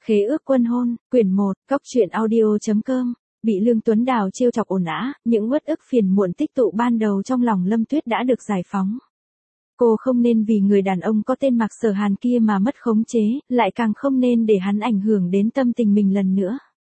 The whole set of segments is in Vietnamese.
Khế ước quân hôn, quyển 1, Cóc truyện audio.com. Bị Lương Tuấn Đào trêu chọc ồn ào, những uất ức phiền muộn tích tụ ban đầu trong lòng Lâm Tuyết đã được giải phóng. Cô không nên vì người đàn ông có tên Mạc Sở Hàn kia mà mất khống chế, lại càng không nên để hắn ảnh hưởng đến tâm tình mình lần nữa.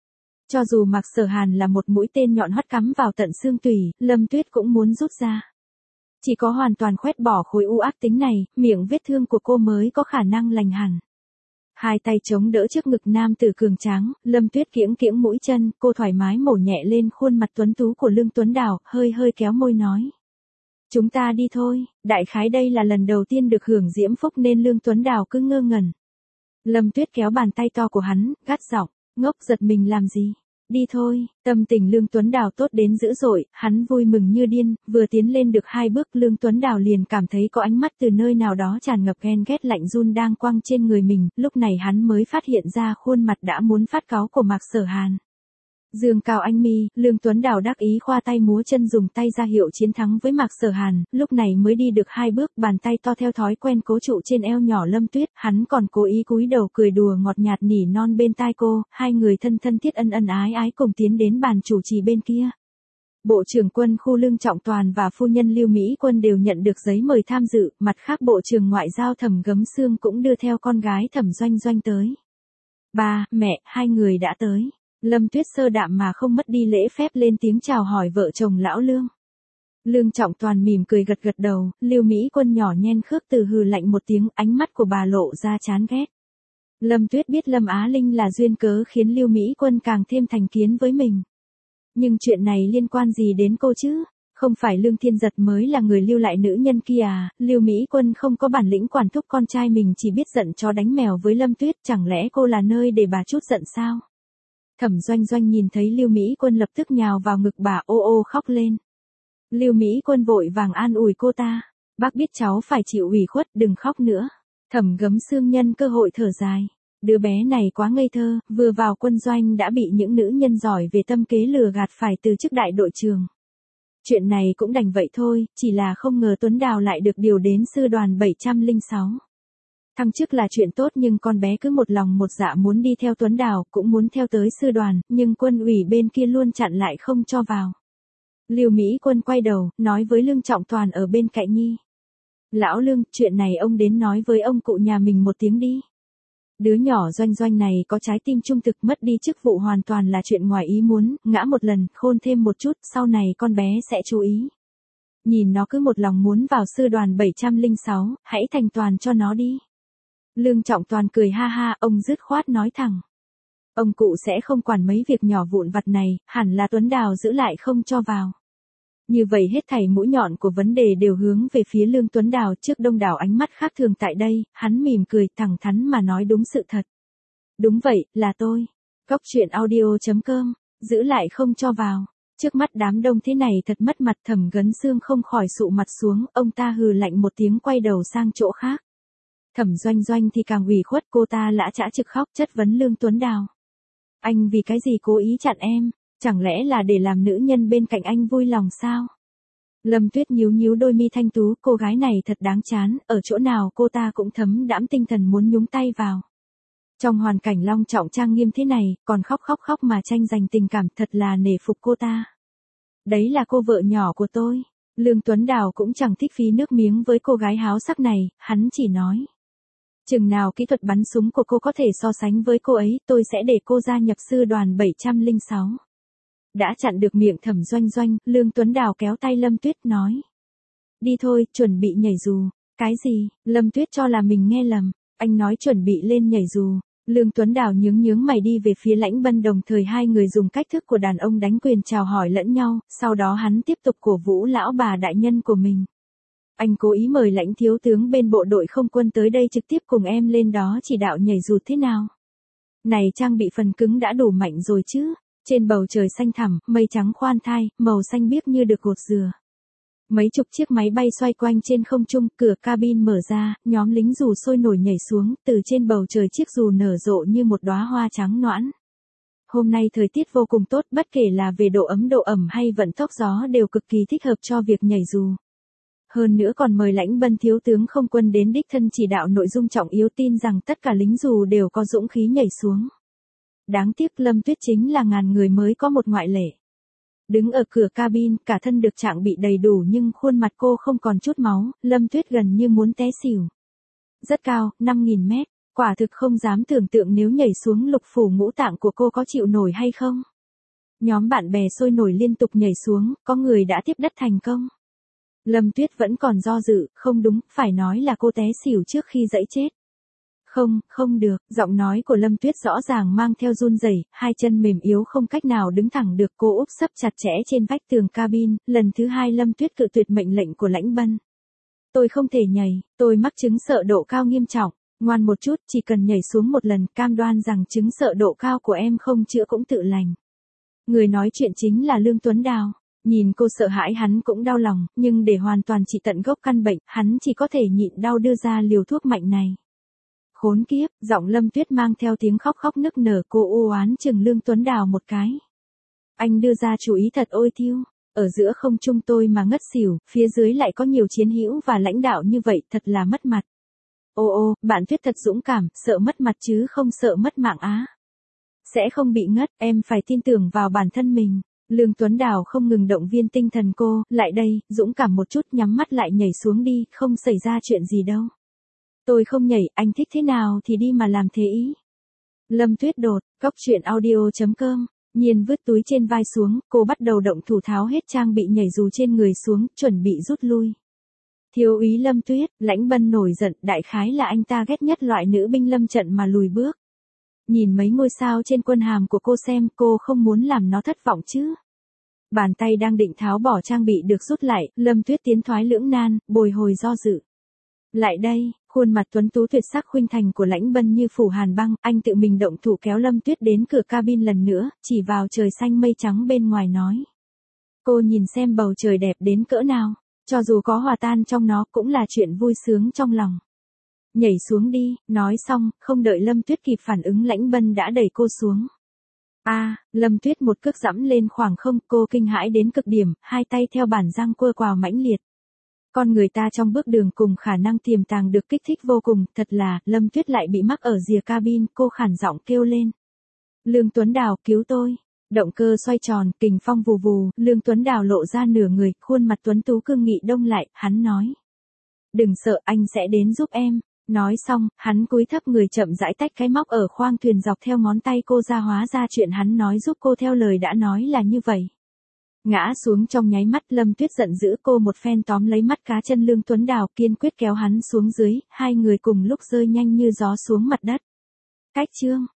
Cho dù Mạc Sở Hàn là một mũi tên nhọn hoắt cắm vào tận xương tủy, Lâm Tuyết cũng muốn rút ra. Chỉ có hoàn toàn khoét bỏ khối u ác tính này, miệng vết thương của cô mới có khả năng lành hẳn. Hai tay chống đỡ trước ngực nam tử cường tráng, Lâm Tuyết kiễng kiễng mũi chân, cô thoải mái mổ nhẹ lên khuôn mặt tuấn tú của Lương Tuấn Đào, hơi kéo môi nói. Chúng ta đi thôi, đại khái đây là lần đầu tiên được hưởng diễm phúc nên Lương Tuấn Đào cứ ngơ ngẩn. Lâm Tuyết kéo bàn tay to của hắn, gắt giọng, ngốc giật mình làm gì? Đi thôi, tâm tình Lương Tuấn Đào tốt đến dữ dội, hắn vui mừng như điên, vừa tiến lên được 2 bước Lương Tuấn Đào liền cảm thấy có ánh mắt từ nơi nào đó tràn ngập ghen ghét lạnh run đang quăng trên người mình, lúc này hắn mới phát hiện ra khuôn mặt đã muốn phát cáu của Mạc Sở Hàn. Dương cao anh mi, Lương Tuấn Đào đắc ý khoa tay múa chân dùng tay ra hiệu chiến thắng với Mạc Sở Hàn, lúc này mới đi được 2 bước, bàn tay to theo thói quen cố trụ trên eo nhỏ Lâm Tuyết, hắn còn cố ý cúi đầu cười đùa ngọt nhạt nỉ non bên tai cô, hai người thân thiết ân ái cùng tiến đến bàn chủ trì bên kia. Bộ trưởng quân khu Lương Trọng Toàn và phu nhân Lưu Mỹ Quân đều nhận được giấy mời tham dự, mặt khác Bộ trưởng Ngoại giao Thẩm Gấm Xương cũng đưa theo con gái Thẩm Doanh Doanh tới. Ba, mẹ, hai người đã tới. Lâm Tuyết sơ đạm mà không mất đi lễ phép lên tiếng chào hỏi vợ chồng lão Lương. Lương Trọng Toàn mỉm cười gật đầu, Lưu Mỹ Quân nhỏ nhen khước từ hừ lạnh một tiếng, ánh mắt của bà lộ ra chán ghét. Lâm Tuyết biết Lâm Á Linh là duyên cớ khiến Lưu Mỹ Quân càng thêm thành kiến với mình. Nhưng chuyện này liên quan gì đến cô chứ? Không phải Lương Thiên Giật mới là người lưu lại nữ nhân kia à? Lưu Mỹ Quân không có bản lĩnh quản thúc con trai mình, chỉ biết giận chó đánh mèo với Lâm Tuyết, chẳng lẽ cô là nơi để bà chút giận sao? Thẩm Doanh Doanh nhìn thấy Lưu Mỹ Quân lập tức nhào vào ngực bà ô khóc lên. Lưu Mỹ Quân vội vàng an ủi cô ta. Bác biết cháu phải chịu ủy khuất, đừng khóc nữa. Thẩm Gấm Xương nhân cơ hội thở dài. Đứa bé này quá ngây thơ, vừa vào quân doanh đã bị những nữ nhân giỏi về tâm kế lừa gạt phải từ chức đại đội trưởng. Chuyện này cũng đành vậy thôi, chỉ là không ngờ Tuấn Đào lại được điều đến sư đoàn 706. Thăng chức là chuyện tốt nhưng con bé cứ một lòng một dạ muốn đi theo Tuấn Đào, cũng muốn theo tới sư đoàn, nhưng quân ủy bên kia luôn chặn lại không cho vào. Lưu Mỹ Quân quay đầu, nói với Lương Trọng Toàn ở bên cạnh Nhi. Lão Lương, chuyện này ông đến nói với ông cụ nhà mình một tiếng đi. Đứa nhỏ Doanh Doanh này có trái tim trung thực, mất đi chức vụ hoàn toàn là chuyện ngoài ý muốn, ngã một lần, khôn thêm một chút, sau này con bé sẽ chú ý. Nhìn nó cứ một lòng muốn vào sư đoàn 706, hãy thành toàn cho nó đi. Lương Trọng Toàn cười ha ha, ông dứt khoát nói thẳng. Ông cụ sẽ không quản mấy việc nhỏ vụn vặt này, hẳn là Tuấn Đào giữ lại không cho vào. Như vậy hết thảy mũi nhọn của vấn đề đều hướng về phía Lương Tuấn Đào, trước đông đảo ánh mắt khác thường tại đây, hắn mỉm cười thẳng thắn mà nói đúng sự thật. Đúng vậy, là tôi. Cóc truyện audio.com, giữ lại không cho vào. Trước mắt đám đông thế này thật mất mặt, Thẩm Gấm Xương không khỏi sụ mặt xuống, ông ta hừ lạnh một tiếng quay đầu sang chỗ khác. Thẩm Doanh Doanh thì càng ủy khuất, cô ta lã chã trực khóc chất vấn Lương Tuấn Đào. Anh vì cái gì cố ý chặn em, chẳng lẽ là để làm nữ nhân bên cạnh anh vui lòng sao? Lâm Tuyết nhíu đôi mi thanh tú, cô gái này thật đáng chán, ở chỗ nào cô ta cũng thấm đãm tinh thần muốn nhúng tay vào. Trong hoàn cảnh long trọng trang nghiêm thế này, còn khóc mà tranh giành tình cảm, thật là nể phục cô ta. Đấy là cô vợ nhỏ của tôi. Lương Tuấn Đào cũng chẳng thích phí nước miếng với cô gái háo sắc này, hắn chỉ nói. Chừng nào kỹ thuật bắn súng của cô có thể so sánh với cô ấy, tôi sẽ để cô gia nhập sư đoàn 706. Đã chặn được miệng Thẩm Doanh Doanh, Lương Tuấn Đào kéo tay Lâm Tuyết nói. Đi thôi, chuẩn bị nhảy dù. Cái gì? Lâm Tuyết cho là mình nghe lầm. Anh nói chuẩn bị lên nhảy dù. Lương Tuấn Đào nhướng mày đi về phía Lãnh Bân, đồng thời hai người dùng cách thức của đàn ông đánh quyền chào hỏi lẫn nhau, sau đó hắn tiếp tục cổ vũ lão bà đại nhân của mình. Anh cố ý mời Lãnh thiếu tướng bên bộ đội không quân tới đây trực tiếp cùng em lên đó chỉ đạo nhảy dù thế nào. Này trang bị phần cứng đã đủ mạnh rồi chứ. Trên bầu trời xanh thẳm, mây trắng khoan thai, màu xanh biếc như được gột dừa. Mấy chục chiếc máy bay xoay quanh trên không trung, cửa cabin mở ra, nhóm lính dù sôi nổi nhảy xuống, từ trên bầu trời chiếc dù nở rộ như một đóa hoa trắng nõn. Hôm nay thời tiết vô cùng tốt, bất kể là về độ ẩm hay vận tốc gió đều cực kỳ thích hợp cho việc nhảy dù. Hơn nữa còn mời Lãnh Bân thiếu tướng không quân đến đích thân chỉ đạo nội dung trọng yếu, tin rằng tất cả lính dù đều có dũng khí nhảy xuống. Đáng tiếc Lâm Tuyết chính là ngàn người mới có một ngoại lệ. Đứng ở cửa cabin, cả thân được trang bị đầy đủ nhưng khuôn mặt cô không còn chút máu, Lâm Tuyết gần như muốn té xỉu. Rất cao, 5.000 mét, quả thực không dám tưởng tượng nếu nhảy xuống lục phủ ngũ tạng của cô có chịu nổi hay không. Nhóm bạn bè sôi nổi liên tục nhảy xuống, có người đã tiếp đất thành công. Lâm Tuyết vẫn còn do dự, không đúng, phải nói là cô té xỉu trước khi dẫy chết. Không được, giọng nói của Lâm Tuyết rõ ràng mang theo run rẩy, hai chân mềm yếu không cách nào đứng thẳng được, cô úp sấp chặt chẽ trên vách tường cabin, lần thứ hai Lâm Tuyết cự tuyệt mệnh lệnh của Lãnh Bân. Tôi không thể nhảy, tôi mắc chứng sợ độ cao nghiêm trọng, ngoan một chút, chỉ cần nhảy xuống một lần, cam đoan rằng chứng sợ độ cao của em không chữa cũng tự lành. Người nói chuyện chính là Lương Tuấn Đào. Nhìn cô sợ hãi hắn cũng đau lòng, nhưng để hoàn toàn trị tận gốc căn bệnh, hắn chỉ có thể nhịn đau đưa ra liều thuốc mạnh này. Khốn kiếp, giọng Lâm Tuyết mang theo tiếng khóc khóc nức nở, cô u oán chừng Lương Tuấn Đào một cái. Anh đưa ra chủ ý thật ôi thiêu, ở giữa không trung tôi mà ngất xỉu, phía dưới lại có nhiều chiến hữu và lãnh đạo như vậy, thật là mất mặt. Ô, bạn Tuyết thật dũng cảm, sợ mất mặt chứ không sợ mất mạng á. Sẽ không bị ngất, em phải tin tưởng vào bản thân mình. Lương Tuấn Đào không ngừng động viên tinh thần cô, lại đây, dũng cảm một chút, nhắm mắt lại nhảy xuống đi, không xảy ra chuyện gì đâu. Tôi không nhảy, anh thích thế nào thì đi mà làm thế ý. Lâm Tuyết đột, cóc truyện audio.com, Nhiên vứt túi trên vai xuống, cô bắt đầu động thủ tháo hết trang bị nhảy dù trên người xuống, chuẩn bị rút lui. Thiếu úy Lâm Tuyết, Lãnh Bân nổi giận, đại khái là anh ta ghét nhất loại nữ binh lâm trận mà lùi bước. Nhìn mấy ngôi sao trên quân hàm của cô xem, cô không muốn làm nó thất vọng chứ. Bàn tay đang định tháo bỏ trang bị được rút lại, Lâm Tuyết tiến thoái lưỡng nan, bồi hồi do dự. Lại đây, khuôn mặt tuấn tú tuyệt sắc khuynh thành của Lãnh Bân như phủ hàn băng, anh tự mình động thủ kéo Lâm Tuyết đến cửa cabin lần nữa, chỉ vào trời xanh mây trắng bên ngoài nói. Cô nhìn xem bầu trời đẹp đến cỡ nào, cho dù có hòa tan trong nó cũng là chuyện vui sướng trong lòng. Nhảy xuống đi, nói xong, không đợi Lâm Tuyết kịp phản ứng Lãnh Bân đã đẩy cô xuống. Lâm Tuyết một cước giẫm lên khoảng không, cô kinh hãi đến cực điểm, hai tay theo bản giang quơ quào mãnh liệt. Con người ta trong bước đường cùng khả năng tiềm tàng được kích thích vô cùng, thật là, Lâm Tuyết lại bị mắc ở rìa cabin, cô khản giọng kêu lên. Lương Tuấn Đào, cứu tôi. Động cơ xoay tròn, kình phong vù vù, Lương Tuấn Đào lộ ra nửa người, khuôn mặt tuấn tú cương nghị đông lại, hắn nói. Đừng sợ, anh sẽ đến giúp em. Nói xong, hắn cúi thấp người chậm rãi tách cái móc ở khoang thuyền dọc theo ngón tay cô ra, hóa ra chuyện hắn nói giúp cô theo lời đã nói là như vậy. Ngã xuống trong nháy mắt, Lâm Tuyết giận dữ, cô một phen tóm lấy mắt cá chân Lương Tuấn Đào, kiên quyết kéo hắn xuống dưới, hai người cùng lúc rơi nhanh như gió xuống mặt đất. Cách chương